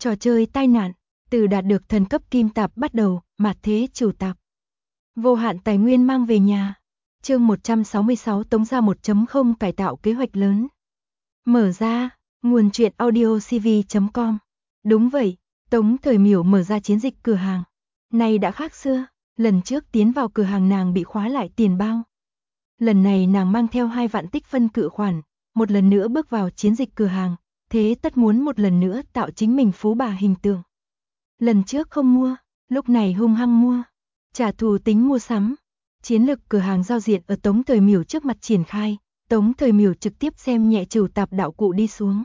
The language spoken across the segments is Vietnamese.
Trò chơi tai nạn, từ đạt được thần cấp kim tạp bắt đầu, mạt thế trừ tạp. Vô hạn tài nguyên mang về nhà. Chương 166 Tống gia 1.0 cải tạo kế hoạch lớn. Mở ra, nguồn truyện audiocv.com. Đúng vậy, Tống Thời Miểu mở ra chiến dịch cửa hàng. Này đã khác xưa, lần trước tiến vào cửa hàng nàng bị khóa lại tiền bao. Lần này nàng mang theo 2 vạn tích phân cự khoản, một lần nữa bước vào chiến dịch cửa hàng, thế tất muốn một lần nữa tạo chính mình phú bà hình tượng. Lần trước không mua, lúc này hung hăng mua, trả thù tính mua sắm. Chiến lực cửa hàng giao diện ở Tống Thời Miểu trước mặt triển khai, Tống Thời Miểu trực tiếp xem nhẹ trừ tạp đạo cụ đi xuống.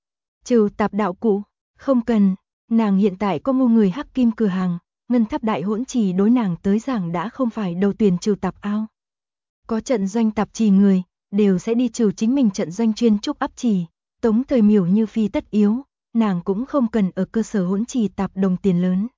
Trừ tạp đạo cụ, không cần, nàng hiện tại có ngu người hắc kim cửa hàng, ngân tháp đại hỗn trì đối nàng tới giảng đã không phải đầu tuyển trừ tạp ao. Có trận doanh tạp trì người, đều sẽ đi trừ chính mình trận doanh chuyên trúc áp trì, Tống Thời Miểu như phi tất yếu, nàng cũng không cần ở cơ sở hỗn trì tạp đồng tiền lớn.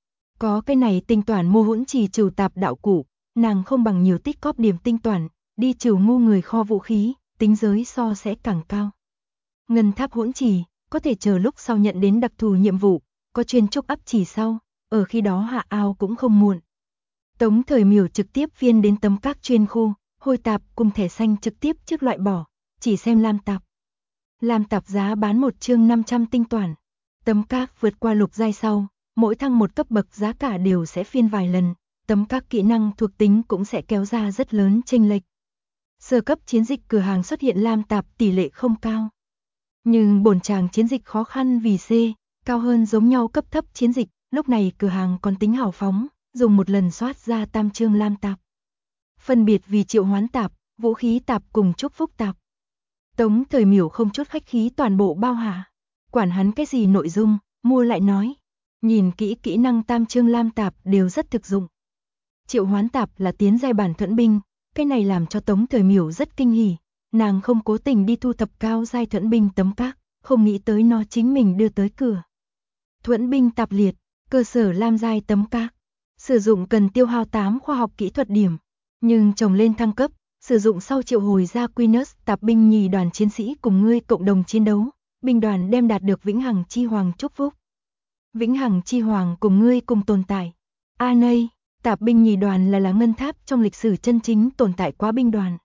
Có cái này tinh toán mua hỗn trì trừ tạp đạo cụ, nàng không bằng nhiều tích cóp điểm tinh toán, đi trừ ngu người kho vũ khí, tính giới so sẽ càng cao. Ngân tháp hỗn trì, có thể chờ lúc sau nhận đến đặc thù nhiệm vụ, có chuyên trúc áp trì sau, ở khi đó hạ ao cũng không muộn. Tống Thời Miểu trực tiếp phiên đến tấm các chuyên khu, hôi tạp cùng thẻ xanh trực tiếp trước loại bỏ, chỉ xem lam tạp. Lam tạp giá bán một chương 500 tinh toán. Tấm các vượt qua lục giai sau, mỗi thăng một cấp bậc giá cả đều sẽ phiên vài lần, tấm các kỹ năng thuộc tính cũng sẽ kéo ra rất lớn chênh lệch. Sơ cấp chiến dịch cửa hàng xuất hiện lam tạp tỷ lệ không cao. Nhưng bổn tràng chiến dịch khó khăn vì C, cao hơn giống nhau cấp thấp chiến dịch, lúc này cửa hàng còn tính hào phóng, dùng một lần soát ra tam chương lam tạp. Phân biệt vì triệu hoán tạp, vũ khí tạp cùng chúc phúc tạp. Tống Thời Miểu không chút khách khí toàn bộ bao hạ. Quản hắn cái gì nội dung, mua lại nói. Nhìn kỹ kỹ năng tam chương lam tạp đều rất thực dụng. Triệu hoán tạp là tiến giai bản thuẫn binh, cái này làm cho Tống Thời Miểu rất kinh hỉ. Nàng không cố tình đi thu thập cao giai thuẫn binh tấm các, không nghĩ tới nó chính mình đưa tới cửa. Thuẫn binh tạp liệt, cơ sở lam giai tấm các. Sử dụng cần tiêu hao 8 khoa học kỹ thuật điểm, nhưng trồng lên thăng cấp, sử dụng sau triệu hồi ra Queenus tạp binh nhì đoàn chiến sĩ cùng ngươi cộng đồng chiến đấu, binh đoàn đem đạt được vĩnh hằng chi hoàng chúc phúc. Vĩnh hằng chi hoàng cùng ngươi cùng tồn tại. Nay, tạp binh nhì đoàn là ngân tháp trong lịch sử chân chính tồn tại quá binh đoàn.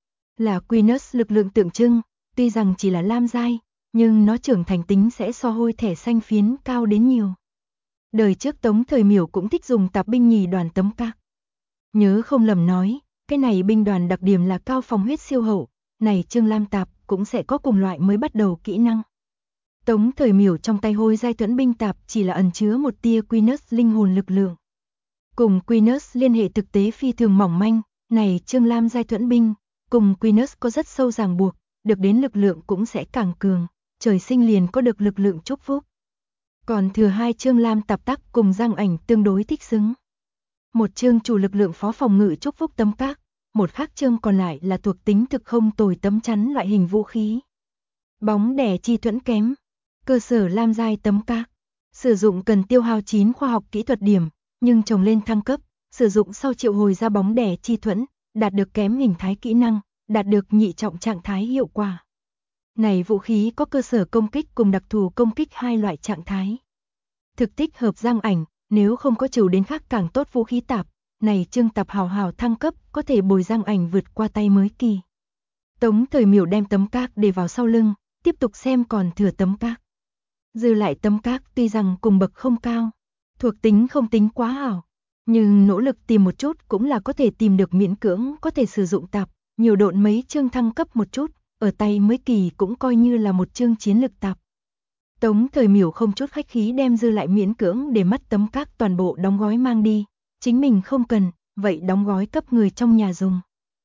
Là Queenus lực lượng tượng trưng, tuy rằng chỉ là lam giai, nhưng nó trưởng thành tính sẽ so hôi thẻ xanh phiến cao đến nhiều. Đời trước Tống Thời Miểu cũng thích dùng tạp binh nhì đoàn tấm các. Nhớ không lầm nói, cái này binh đoàn đặc điểm là cao phòng huyết siêu hậu, này chương lam tạp cũng sẽ có cùng loại mới bắt đầu kỹ năng. Tống Thời Miểu trong tay hôi giai thuẫn binh tạp chỉ là ẩn chứa một tia Queenus linh hồn lực lượng. Cùng Queenus liên hệ thực tế phi thường mỏng manh, này chương lam giai thuẫn binh, cùng Queenus có rất sâu ràng buộc, được đến lực lượng cũng sẽ càng cường, trời sinh liền có được lực lượng chúc phúc. Còn thừa 2 chương lam tạp tắc cùng Giang Ảnh tương đối thích xứng. Một chương chủ lực lượng phó phòng ngự chúc phúc tấm các, một khác chương còn lại là thuộc tính thực không tồi tấm chắn loại hình vũ khí. Bóng đè chi thuẫn kém, cơ sở lam giai tấm các, sử dụng cần tiêu hao 9 khoa học kỹ thuật điểm, nhưng trồng lên thăng cấp, sử dụng sau triệu hồi ra bóng đè chi thuẫn, đạt được kém hình thái kỹ năng, đạt được nhị trọng trạng thái hiệu quả. Này vũ khí có cơ sở công kích cùng đặc thù công kích 2 loại trạng thái. Thực thích hợp Giang Ảnh, nếu không có trừ đến khác càng tốt vũ khí tạp, này chương tạp hào hào thăng cấp có thể bồi Giang Ảnh vượt qua tay mới kỳ. Tống Thời Miểu đem tấm các để vào sau lưng, tiếp tục xem còn thừa tấm các. Dư lại tấm các tuy rằng cùng bậc không cao, thuộc tính không tính quá ảo, nhưng nỗ lực tìm một chút cũng là có thể tìm được miễn cưỡng có thể sử dụng tạp, nhiều độn mấy chương thăng cấp một chút, ở tay mới kỳ cũng coi như là một chương chiến lực tạp. Tống Thời Miểu không chút khách khí đem dư lại miễn cưỡng để mắt tấm các toàn bộ đóng gói mang đi, chính mình không cần, vậy đóng gói cấp người trong nhà dùng.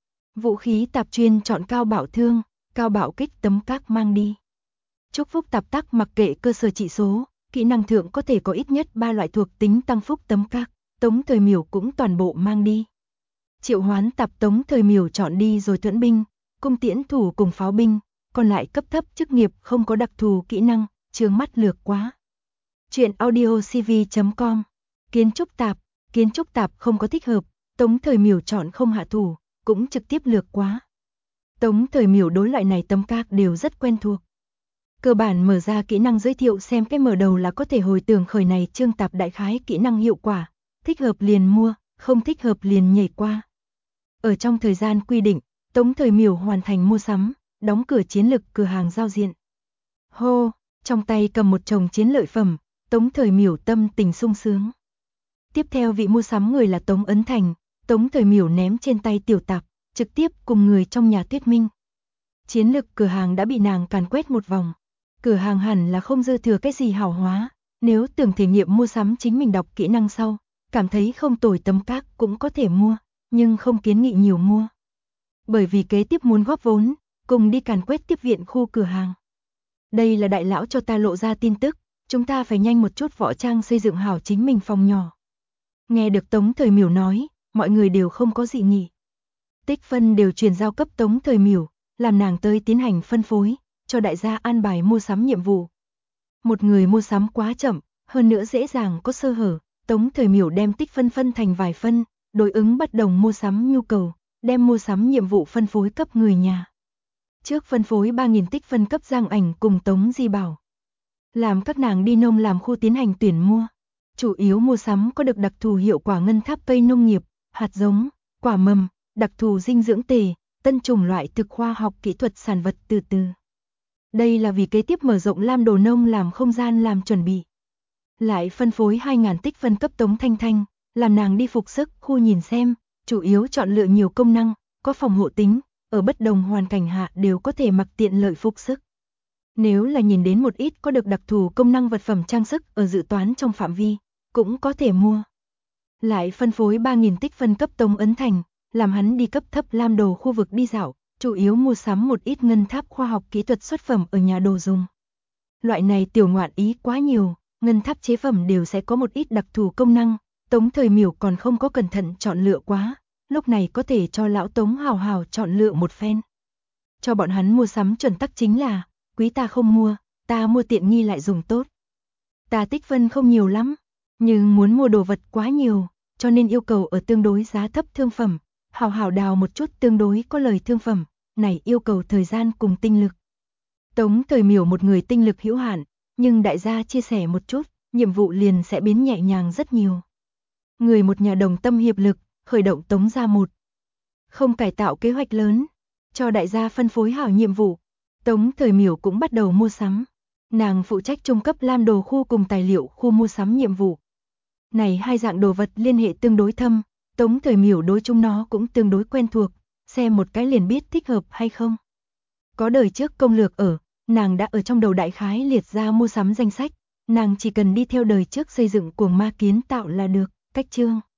Vũ khí tạp chuyên chọn cao bạo thương, cao bạo kích tấm các mang đi. Chúc phúc tạp tắc mặc kệ cơ sở trị số, kỹ năng thượng có thể có ít nhất 3 loại thuộc tính tăng phúc tấm các, Tống Thời Miểu cũng toàn bộ mang đi. Triệu hoán tạp Tống Thời Miểu chọn đi rồi thuẫn binh, cung tiễn thủ cùng pháo binh, còn lại cấp thấp chức nghiệp không có đặc thù kỹ năng, chướng mắt lược quá. Chuyện audiocv.com. Kiến trúc tạp không có thích hợp, Tống Thời Miểu chọn không hạ thủ, cũng trực tiếp lược quá. Tống Thời Miểu đối loại này tấm các đều rất quen thuộc. Cơ bản mở ra kỹ năng giới thiệu xem cái mở đầu là có thể hồi tưởng khởi này chương tạp đại khái kỹ năng hiệu quả, thích hợp liền mua, không thích hợp liền nhảy qua. Ở trong thời gian quy định, Tống Thời Miểu hoàn thành mua sắm, đóng cửa chiến lực cửa hàng giao diện. Hô, trong tay cầm một chồng chiến lợi phẩm, Tống Thời Miểu tâm tình sung sướng. Tiếp theo vị mua sắm người là Tống Ấn Thành, Tống Thời Miểu ném trên tay tiểu tạp, trực tiếp cùng người trong nhà thuyết minh. Chiến lực cửa hàng đã bị nàng càn quét một vòng. Cửa hàng hẳn là không dư thừa cái gì hảo hóa, nếu tưởng thể nghiệm mua sắm chính mình đọc kỹ năng sau, cảm thấy không tồi tấm các cũng có thể mua, nhưng không kiến nghị nhiều mua. Bởi vì kế tiếp muốn góp vốn, cùng đi càn quét tiếp viện khu cửa hàng. Đây là đại lão cho ta lộ ra tin tức, chúng ta phải nhanh một chút võ trang xây dựng hảo chính mình phòng nhỏ. Nghe được Tống Thời Miểu nói, mọi người đều không có dị nghị. Tích phân đều truyền giao cấp Tống Thời Miểu, làm nàng tới tiến hành phân phối, cho đại gia an bài mua sắm nhiệm vụ. Một người mua sắm quá chậm, hơn nữa dễ dàng có sơ hở, Tống Thời Miểu đem tích phân phân thành vài phân, đối ứng bất đồng mua sắm nhu cầu, đem mua sắm nhiệm vụ phân phối cấp người nhà. Trước phân phối 3.000 tích phân cấp Giang Ảnh cùng Tống Di Bảo. Làm các nàng đi nông làm khu tiến hành tuyển mua. Chủ yếu mua sắm có được đặc thù hiệu quả ngân tháp cây nông nghiệp, hạt giống, quả mầm, đặc thù dinh dưỡng tề, tân chủng loại thực khoa học kỹ thuật sản vật từ từ. Đây là vì kế tiếp mở rộng Lam Đồ Nông làm không gian làm chuẩn bị. Lại phân phối 2.000 tích phân cấp Tống Thanh Thanh, làm nàng đi phục sức khu nhìn xem, chủ yếu chọn lựa nhiều công năng, có phòng hộ tính, ở bất đồng hoàn cảnh hạ đều có thể mặc tiện lợi phục sức. Nếu là nhìn đến một ít có được đặc thù công năng vật phẩm trang sức ở dự toán trong phạm vi, cũng có thể mua. Lại phân phối 3.000 tích phân cấp Tống Ấn Thành, làm hắn đi cấp thấp Lam Đồ khu vực đi dạo, chủ yếu mua sắm một ít ngân tháp khoa học kỹ thuật xuất phẩm ở nhà đồ dùng. Loại này tiểu ngoạn ý quá nhiều, ngân tháp chế phẩm đều sẽ có một ít đặc thù công năng, Tống Thời Miểu còn không có cẩn thận chọn lựa quá, lúc này có thể cho lão Tống hào hào chọn lựa một phen. Cho bọn hắn mua sắm chuẩn tắc chính là, quý ta không mua, ta mua tiện nghi lại dùng tốt. Ta tích phân không nhiều lắm, nhưng muốn mua đồ vật quá nhiều, cho nên yêu cầu ở tương đối giá thấp thương phẩm, hào hào đào một chút tương đối có lời thương phẩm, này yêu cầu thời gian cùng tinh lực. Tống Thời Miểu một người tinh lực hữu hạn, nhưng đại gia chia sẻ một chút, nhiệm vụ liền sẽ biến nhẹ nhàng rất nhiều. Người một nhà đồng tâm hiệp lực, khởi động Tống gia một. Không cải tạo kế hoạch lớn, cho đại gia phân phối hảo nhiệm vụ. Tống Thời Miểu cũng bắt đầu mua sắm. Nàng phụ trách trung cấp Lam Đồ khu cùng tài liệu khu mua sắm nhiệm vụ. Này hai dạng đồ vật liên hệ tương đối thâm, Tống Thời Miểu đối chúng nó cũng tương đối quen thuộc, xem một cái liền biết thích hợp hay không. Có đời trước công lược ở, nàng đã ở trong đầu đại khái liệt ra mua sắm danh sách, nàng chỉ cần đi theo đời trước xây dựng cuồng ma kiến tạo là được, cách chương.